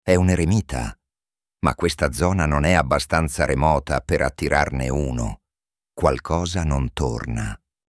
È un eremita. Ma questa zona non è abbastanza remota per attirarne uno. Qualcosa non torna.